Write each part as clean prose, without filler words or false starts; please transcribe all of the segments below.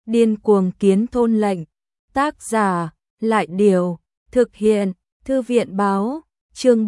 Điên cuồng kiến thôn lệnh. Tác giả, Lại Điều, thực hiện, Thư viện báo, chương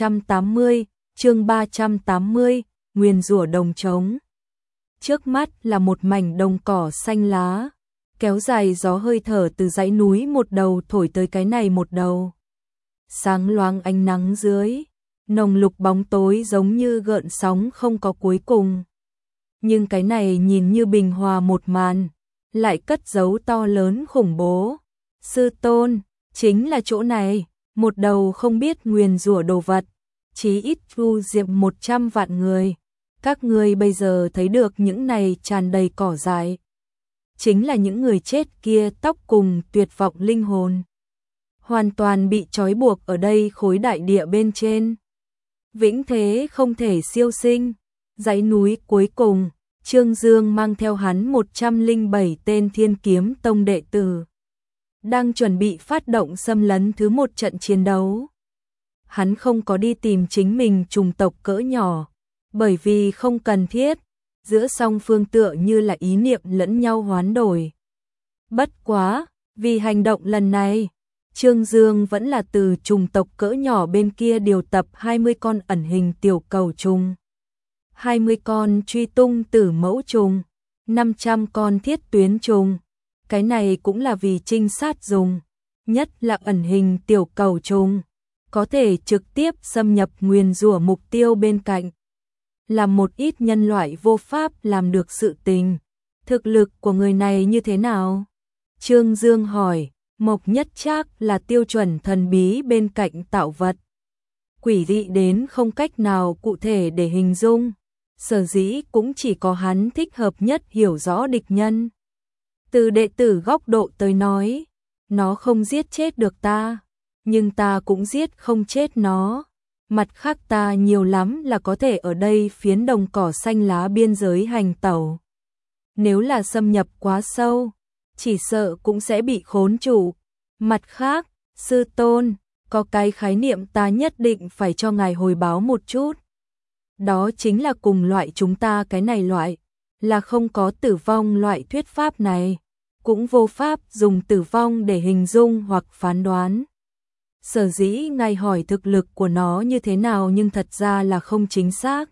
380, nguyền rủa đồng trống. Trước mắt là một mảnh đồng cỏ xanh lá, kéo dài gió hơi thở từ dãy núi một đầu thổi tới cái này một đầu. Sáng loáng ánh nắng dưới, nồng lục bóng tối giống như gợn sóng không có cuối cùng. Nhưng cái này nhìn như bình hòa một màn, lại cất giấu to lớn khủng bố. Sư tôn, chính là chỗ này, một đầu không biết nguyền rủa đồ vật, chí ít thu diệm 100 vạn người. Các ngươi bây giờ thấy được những này tràn đầy cỏ dại, chính là những người chết kia tóc cùng tuyệt vọng linh hồn. Hoàn toàn bị trói buộc ở đây khối đại địa bên trên. Vĩnh thế không thể siêu sinh. Dãy núi cuối cùng, Trương Dương mang theo hắn 107 tên Thiên Kiếm Tông đệ tử, đang chuẩn bị phát động xâm lấn thứ một trận chiến đấu. Hắn không có đi tìm chính mình chủng tộc cỡ nhỏ, bởi vì không cần thiết, giữa song phương tựa như là ý niệm lẫn nhau hoán đổi. Bất quá, vì hành động lần này, Trương Dương vẫn là từ chủng tộc cỡ nhỏ bên kia điều tập 20 con ẩn hình tiểu cầu trùng, 20 con truy tung tử mẫu trùng, 500 con thiết tuyến trùng. Cái này cũng là vì trinh sát dùng, nhất là ẩn hình tiểu cầu trùng, có thể trực tiếp xâm nhập nguyền rủa mục tiêu bên cạnh. Là một ít nhân loại vô pháp làm được sự tình. Thực lực của người này như thế nào? Trương Dương hỏi. Mộc Nhất Trác là tiêu chuẩn thần bí bên cạnh tạo vật, quỷ dị đến không cách nào cụ thể để hình dung, sở dĩ cũng chỉ có hắn thích hợp nhất hiểu rõ địch nhân. Từ đệ tử góc độ tới nói, nó không giết chết được ta, nhưng ta cũng giết không chết nó. Mặt khác ta nhiều lắm là có thể ở đây phiến đồng cỏ xanh lá biên giới hành tẩu. Nếu là xâm nhập quá sâu, chỉ sợ cũng sẽ bị khốn trụ. Mặt khác, sư tôn, có cái khái niệm ta nhất định phải cho ngài hồi báo một chút. Đó chính là cùng loại chúng ta cái này loại, là không có tử vong loại thuyết pháp này, cũng vô pháp dùng tử vong để hình dung hoặc phán đoán. Sở dĩ ngài hỏi thực lực của nó như thế nào nhưng thật ra là không chính xác.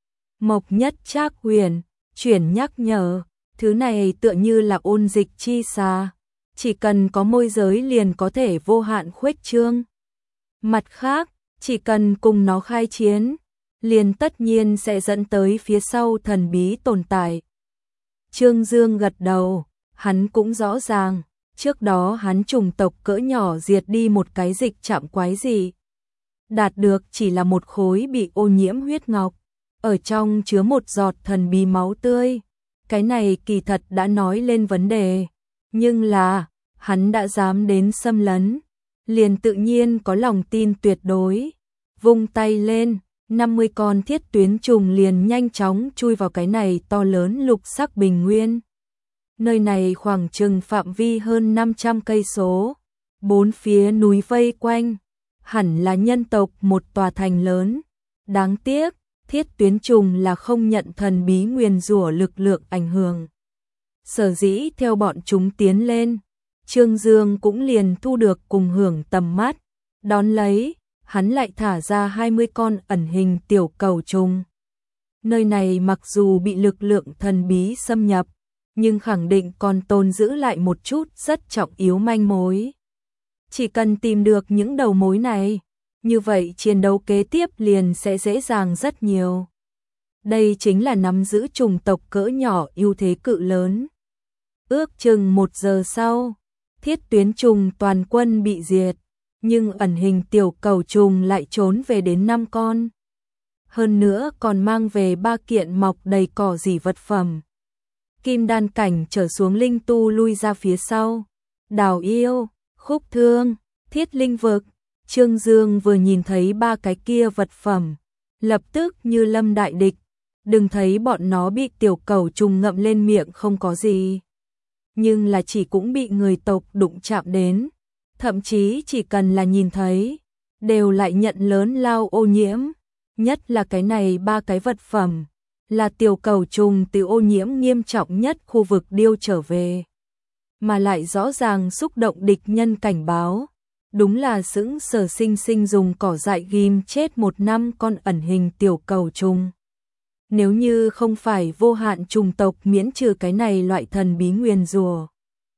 Mộc Nhất Trác huyền chuyển nhắc nhở, thứ này tựa như là ôn dịch chi xà, chỉ cần có môi giới liền có thể vô hạn khuếch trương. Mặt khác, chỉ cần cùng nó khai chiến, liền tất nhiên sẽ dẫn tới phía sau thần bí tồn tại. Trương Dương gật đầu, hắn cũng rõ ràng, trước đó hắn chủng tộc cỡ nhỏ diệt đi một cái dịch chạm quái dị, đạt được chỉ là một khối bị ô nhiễm huyết ngọc, ở trong chứa một giọt thần bí máu tươi. Cái này kỳ thật đã nói lên vấn đề, nhưng là, hắn đã dám đến xâm lấn, liền tự nhiên có lòng tin tuyệt đối. Vung tay lên, 50 con thiết tuyến trùng liền nhanh chóng chui vào cái này to lớn lục sắc bình nguyên. Nơi này khoảng chừng phạm vi hơn 500 cây số, bốn phía núi vây quanh, hẳn là nhân tộc một tòa thành lớn. Đáng tiếc, thiết tuyến trùng là không nhận thần bí nguyền rủa lực lượng ảnh hưởng. Sở dĩ theo bọn chúng tiến lên, Trương Dương cũng liền thu được cùng hưởng tầm mắt. Đón lấy, hắn lại thả ra 20 con ẩn hình tiểu cầu trùng. Nơi này mặc dù bị lực lượng thần bí xâm nhập, nhưng khẳng định còn tồn giữ lại một chút rất trọng yếu manh mối. Chỉ cần tìm được những đầu mối này, như vậy chiến đấu kế tiếp liền sẽ dễ dàng rất nhiều. Đây chính là nắm giữ chủng tộc cỡ nhỏ ưu thế cự lớn. Ước chừng 1 giờ sau, thiết tuyến trùng toàn quân bị diệt, nhưng ẩn hình tiểu cầu trùng lại trốn về đến 5 con. Hơn nữa còn mang về 3 kiện mọc đầy cỏ dỉ vật phẩm. Kim đan cảnh trở xuống linh tu lui ra phía sau. Đào yêu, khúc thương, thiết linh vực. Trương Dương vừa nhìn thấy 3 cái kia vật phẩm, lập tức như lâm đại địch. Đừng thấy bọn nó bị tiểu cầu trùng ngậm lên miệng không có gì, nhưng là chỉ cũng bị người tộc đụng chạm đến. Thậm chí chỉ cần là nhìn thấy, đều lại nhận lớn lao ô nhiễm. Nhất là cái này 3 cái vật phẩm, là tiểu cầu trùng từ ô nhiễm nghiêm trọng nhất khu vực điêu trở về. mà lại rõ ràng xúc động địch nhân cảnh báo. Đúng là sững sờ sinh sinh dùng cỏ dại ghim chết 1 năm con ẩn hình tiểu cầu trùng. Nếu như không phải vô hạn trùng tộc miễn trừ cái này loại thần bí nguyền rủa,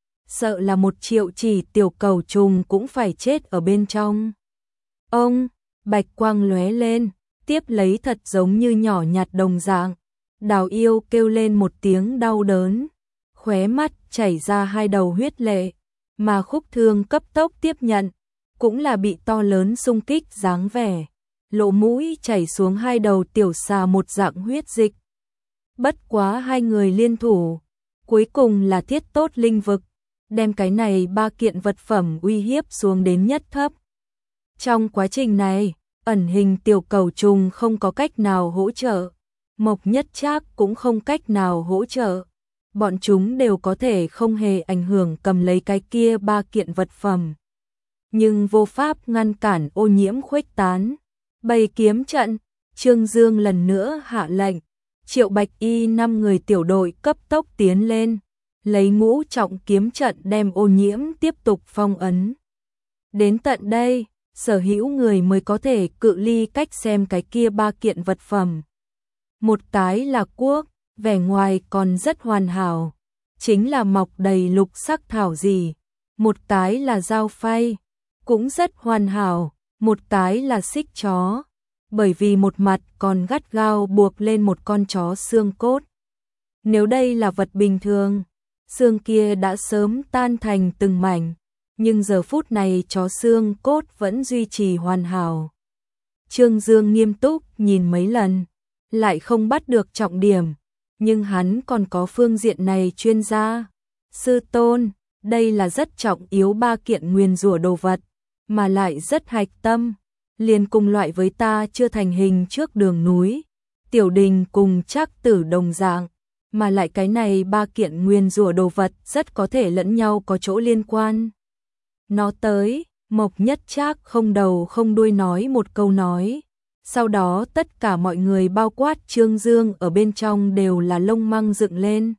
sợ là 1 triệu chỉ tiểu cầu trùng cũng phải chết ở bên trong. Ông, bạch quang lóe lên, tiếp lấy thật giống như nhỏ nhặt đồng dạng. Đào Yêu kêu lên một tiếng đau đớn, khóe mắt chảy ra 2 đầu huyết lệ, mà Khúc Thương cấp tốc tiếp nhận, cũng là bị to lớn xung kích dáng vẻ, lỗ mũi chảy xuống 2 đầu tiểu xà một dạng huyết dịch. Bất quá 2 người liên thủ, cuối cùng là thiết tốt linh vực, đem cái này 3 kiện vật phẩm uy hiếp xuống đến nhất thấp. Trong quá trình này, ẩn hình tiểu cầu trùng không có cách nào hỗ trợ, Mộc Nhất Trác cũng không cách nào hỗ trợ. Bọn chúng đều có thể không hề ảnh hưởng cầm lấy cái kia 3 kiện vật phẩm, nhưng vô pháp ngăn cản ô nhiễm khuếch tán. Bày kiếm trận, Trương Dương lần nữa hạ lệnh, Triệu Bạch Y 5 người tiểu đội cấp tốc tiến lên, lấy ngũ trọng kiếm trận đem ô nhiễm tiếp tục phong ấn. Đến tận đây, sở hữu người mới có thể cự ly cách xem cái kia 3 kiện vật phẩm. Một cái là cuốc, vẻ ngoài còn rất hoàn hảo, chính là mọc đầy lục sắc thảo gì. Một cái là dao phay, cũng rất hoàn hảo. Một cái là xích chó, bởi vì một mặt còn gắt gao buộc lên một con chó xương cốt. Nếu đây là vật bình thường, xương kia đã sớm tan thành từng mảnh, nhưng giờ phút này chó xương cốt vẫn duy trì hoàn hảo. Trương Dương nghiêm túc nhìn mấy lần, lại không bắt được trọng điểm, nhưng hắn còn có phương diện này chuyên gia. Sư tôn, đây là rất trọng yếu 3 kiện nguyền rủa đồ vật, mà lại rất hạch tâm, liền cùng loại với ta chưa thành hình trước đường núi, tiểu đình cùng Trác Tử đồng dạng, mà lại cái này 3 kiện nguyền rủa đồ vật rất có thể lẫn nhau có chỗ liên quan. Nó tới, Mộc Nhất Trác không đầu không đuôi nói một câu nói, sau đó tất cả mọi người bao quát Trương Dương ở bên trong đều là lông măng dựng lên.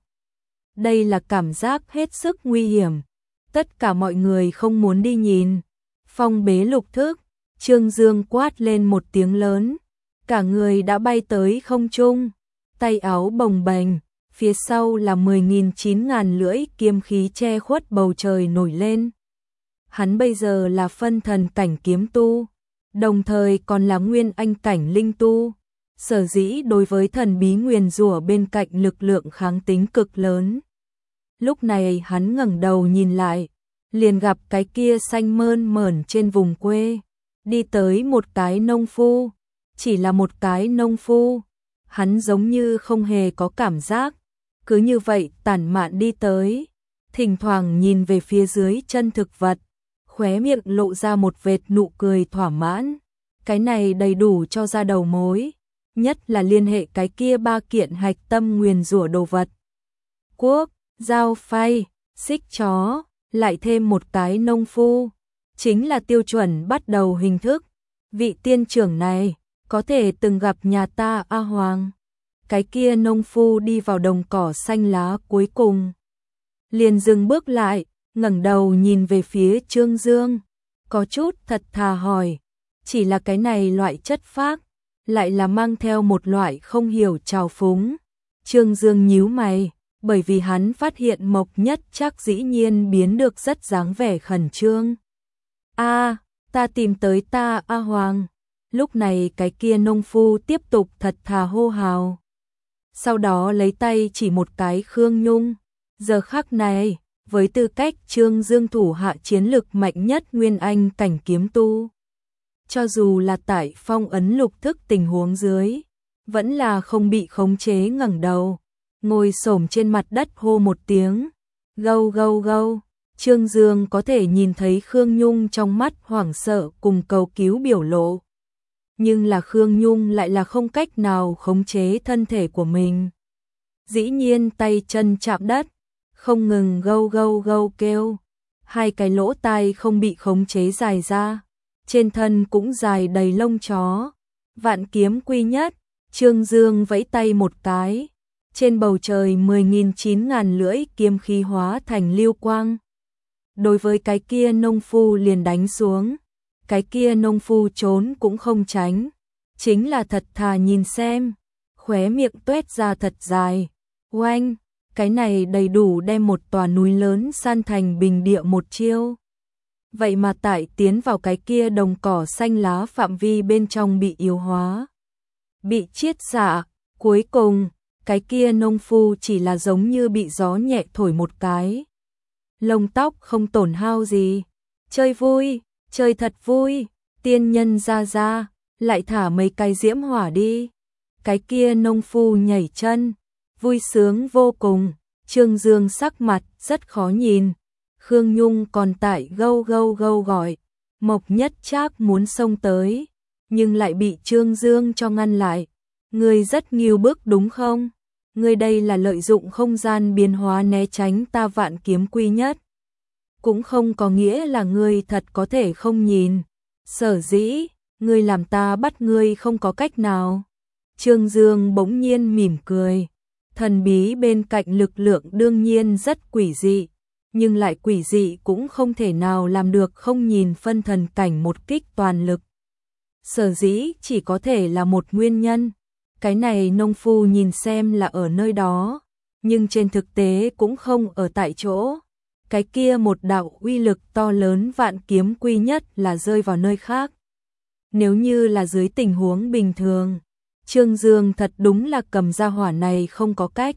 Đây là cảm giác hết sức nguy hiểm, tất cả mọi người không muốn đi nhìn. Phong bế lục thức, Trương Dương quát lên một tiếng lớn, cả người đã bay tới không trung, tay áo bồng bềnh, phía sau là 10.000 9.000 lưỡi kiếm khí che khuất bầu trời nổi lên. Hắn bây giờ là phân thần cảnh kiếm tu, đồng thời còn là nguyên anh cảnh linh tu, sở dĩ đối với thần bí nguyền rủa bên cạnh lực lượng kháng tính cực lớn. Lúc này hắn ngẩng đầu nhìn lại, liền gặp cái kia xanh mơn mởn trên vùng quê, đi tới một cái nông phu, chỉ là một cái nông phu, hắn giống như không hề có cảm giác, cứ như vậy tản mạn đi tới, thỉnh thoảng nhìn về phía dưới chân thực vật, khóe miệng lộ ra một vệt nụ cười thỏa mãn, cái này đầy đủ cho ra đầu mối, nhất là liên hệ cái kia 3 kiện hạch tâm nguyền rủa đồ vật. Cuốc, dao phay, xích chó, lại thêm một cái nông phu, chính là tiêu chuẩn bắt đầu hình thức. Vị tiên trưởng này, có thể từng gặp nhà ta A Hoàng. Cái kia nông phu đi vào đồng cỏ xanh lá cuối cùng, liền dừng bước lại, ngẩng đầu nhìn về phía Trương Dương, có chút thật thà hỏi, chỉ là cái này loại chất phác, lại là mang theo một loại không hiểu trào phúng. Trương Dương nhíu mày, bởi vì hắn phát hiện Mộc Nhất Trác dĩ nhiên biến được rất dáng vẻ khẩn trương. Ta tìm tới ta A Hoàng. Lúc này cái kia nông phu tiếp tục thật thà hô hào. Sau đó lấy tay chỉ một cái Khương Nhung. Giờ khắc này, với tư cách Trương Dương thủ hạ chiến lực mạnh nhất nguyên anh cảnh kiếm tu, cho dù là tại phong ấn lục thức tình huống dưới, vẫn là không bị khống chế ngẩng đầu, ngồi xổm trên mặt đất hô một tiếng, gâu gâu gâu. Trương Dương có thể nhìn thấy Khương Nhung trong mắt hoảng sợ cùng cầu cứu biểu lộ. Nhưng là Khương Nhung lại là không cách nào khống chế thân thể của mình. Dĩ nhiên tay chân chạm đất, không ngừng gâu gâu gâu kêu. 2 cái lỗ tai không bị khống chế dài ra, trên thân cũng dài đầy lông chó. Vạn kiếm quy nhất, Trương Dương vẫy tay một cái, Trên bầu trời 10.000-9.000 lưỡi kiếm khí hóa thành lưu quang. Đối với cái kia nông phu liền đánh xuống, cái kia nông phu trốn cũng không tránh, chính là thật thà nhìn xem, khóe miệng tuét ra thật dài. Oanh, cái này đầy đủ đem một tòa núi lớn san thành bình địa một chiêu. Vậy mà tại tiến vào cái kia đồng cỏ xanh lá phạm vi bên trong bị yếu hóa, bị chiết xạ, cuối cùng, cái kia nông phu chỉ là giống như bị gió nhẹ thổi một cái. Lông tóc không tổn hao gì, chơi vui, chơi thật vui, tiên nhân ra ra, lại thả mấy cái diễm hỏa đi. Cái kia nông phu nhảy chân, vui sướng vô cùng, Trương Dương sắc mặt rất khó nhìn. Khương Nhung còn tại gâu gâu gâu gọi, Mộc Nhất Trác muốn xông tới, nhưng lại bị Trương Dương cho ngăn lại. Ngươi rất nghiêu bức đúng không? Ngươi đây là lợi dụng không gian biến hóa né tránh ta Vạn Kiếm Quy Nhất. Cũng không có nghĩa là ngươi thật có thể không nhìn. Sở dĩ, ngươi làm ta bắt ngươi không có cách nào. Trương Dương bỗng nhiên mỉm cười. Thần bí bên cạnh lực lượng đương nhiên rất quỷ dị, nhưng lại quỷ dị cũng không thể nào làm được không nhìn phân thần cảnh một kích toàn lực. Sở dĩ chỉ có thể là một nguyên nhân. Cái này nông phu nhìn xem là ở nơi đó, nhưng trên thực tế cũng không ở tại chỗ. Cái kia một đạo uy lực to lớn Vạn Kiếm Quy Nhất là rơi vào nơi khác. Nếu như là dưới tình huống bình thường, Trương Dương thật đúng là cầm ra hỏa này không có cách.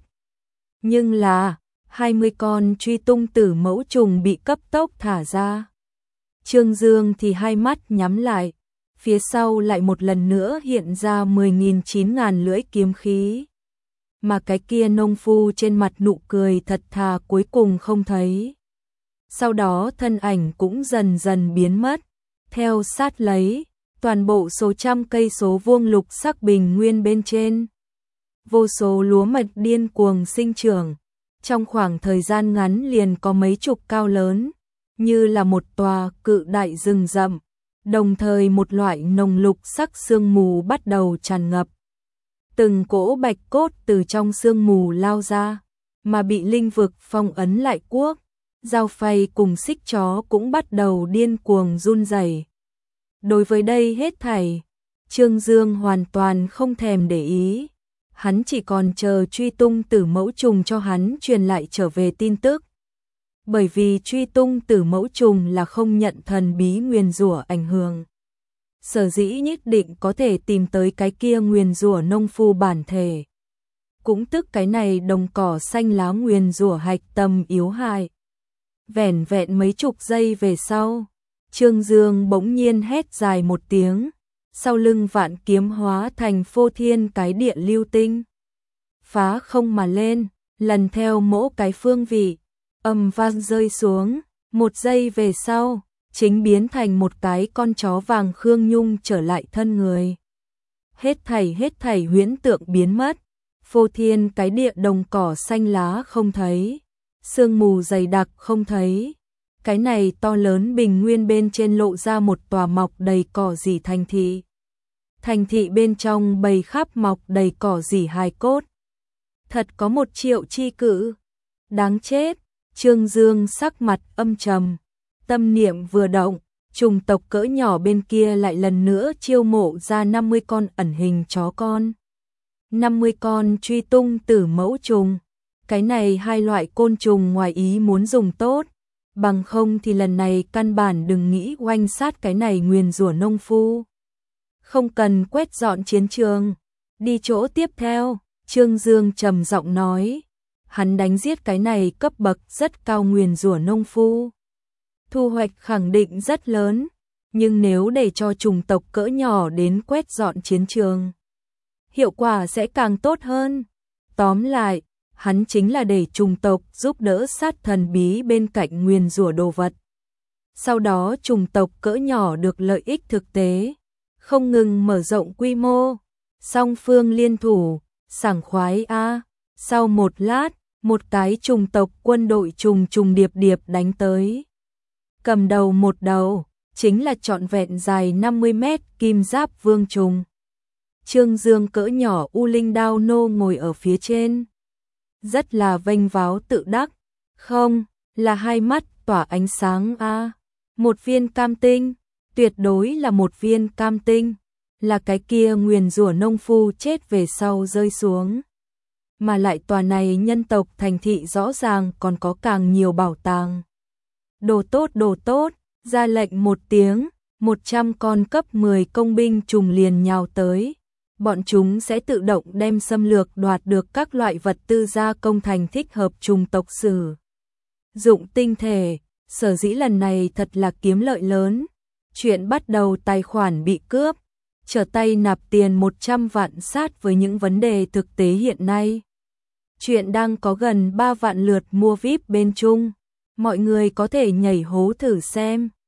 Nhưng là 20 con truy tung tử mẫu trùng bị cấp tốc thả ra. Trương Dương thì hai mắt nhắm lại, phía sau lại một lần nữa hiện ra 10.000-9.000 lưỡi kiếm khí. Mà cái kia nông phu trên mặt nụ cười thật thà cuối cùng không thấy. Sau đó thân ảnh cũng dần dần biến mất, theo sát lấy, toàn bộ số trăm cây số vuông lục sắc bình nguyên bên trên. Vô số lúa mạch điên cuồng sinh trưởng, trong khoảng thời gian ngắn liền có mấy chục cao lớn, như là một tòa cự đại rừng rậm, đồng thời một loại nồng lục sắc sương mù bắt đầu tràn ngập. Từng cỗ bạch cốt từ trong sương mù lao ra, mà bị linh vực phong ấn lại cuốc, dao phay cùng xích chó cũng bắt đầu điên cuồng run rẩy. Đối với đây hết thảy, Trương Dương hoàn toàn không thèm để ý. Hắn chỉ còn chờ truy tung tử mẫu trùng cho hắn truyền lại trở về tin tức. Bởi vì truy tung tử mẫu trùng là không nhận thần bí nguyền rủa ảnh hưởng. Sở dĩ nhất định có thể tìm tới cái kia nguyền rủa nông phu bản thể. Cũng tức cái này đồng cỏ xanh lá nguyền rủa hạch tâm yếu hại. Vẻn vẹn mấy chục giây về sau, Trương Dương bỗng nhiên hét dài một tiếng, sau lưng Vạn Kiếm hóa thành phô thiên cái địa lưu tinh. Phá không mà lên, lần theo mỗi cái phương vị, ầm vang rơi xuống, một giây về sau, chính biến thành một cái con chó vàng Khương Nhung trở lại thân người. Hết thảy huyễn tượng biến mất, phô thiên cái địa đồng cỏ xanh lá không thấy, sương mù dày đặc không thấy. Cái này to lớn bình nguyên bên trên lộ ra một tòa mọc đầy cỏ rỉ thành thị. Thành thị bên trong bầy khắp mọc đầy cỏ rỉ hài cốt. Thật có 1 triệu chi cự. Đáng chết, Trương Dương sắc mặt âm trầm. Tâm niệm vừa động, trùng tộc cỡ nhỏ bên kia lại lần nữa chiêu mộ ra 50 con ẩn hình chó con. 50 con truy tung tử mẫu trùng. Cái này hai loại côn trùng ngoài ý muốn dùng tốt. Bằng không thì lần này căn bản đừng nghĩ oanh sát cái này nguyền rủa nông phu. Không cần quét dọn chiến trường. Đi chỗ tiếp theo, Trương Dương trầm giọng nói. Hắn đánh giết cái này cấp bậc rất cao nguyền rủa nông phu. Thu hoạch khẳng định rất lớn, nhưng nếu để cho chủng tộc cỡ nhỏ đến quét dọn chiến trường, hiệu quả sẽ càng tốt hơn. Tóm lại, hắn chính là để chủng tộc giúp đỡ sát thần bí bên cạnh nguyền rủa đồ vật. Sau đó chủng tộc cỡ nhỏ được lợi ích thực tế, không ngừng mở rộng quy mô, song phương liên thủ, sảng khoái a. Sau một lát, một cái chủng tộc quân đội trùng trùng điệp điệp đánh tới. Cầm đầu một đầu, chính là trọn vẹn dài 50 mét kim giáp vương trùng. Trương Dương cỡ nhỏ U Linh Đao Nô ngồi ở phía trên, rất là vênh váo tự đắc. Không, là hai mắt tỏa ánh sáng a. Một viên cam tinh, tuyệt đối là một viên cam tinh, là cái kia nguyền rủa nông phu chết về sau rơi xuống. Mà lại tòa này nhân tộc thành thị rõ ràng còn có càng nhiều bảo tàng. Đồ tốt, ra lệnh một tiếng, 100 con cấp 10 công binh trùng liền nhào tới. Bọn chúng sẽ tự động đem xâm lược đoạt được các loại vật tư gia công thành thích hợp trùng tộc sử dụng tinh thể. Sở dĩ lần này thật là kiếm lợi lớn. Chuyện bắt đầu tài khoản bị cướp, trở tay nạp tiền 100 vạn sát với những vấn đề thực tế hiện nay. Chuyện đang có gần 3 vạn lượt mua VIP bên Trung. Mọi người có thể nhảy hố thử xem.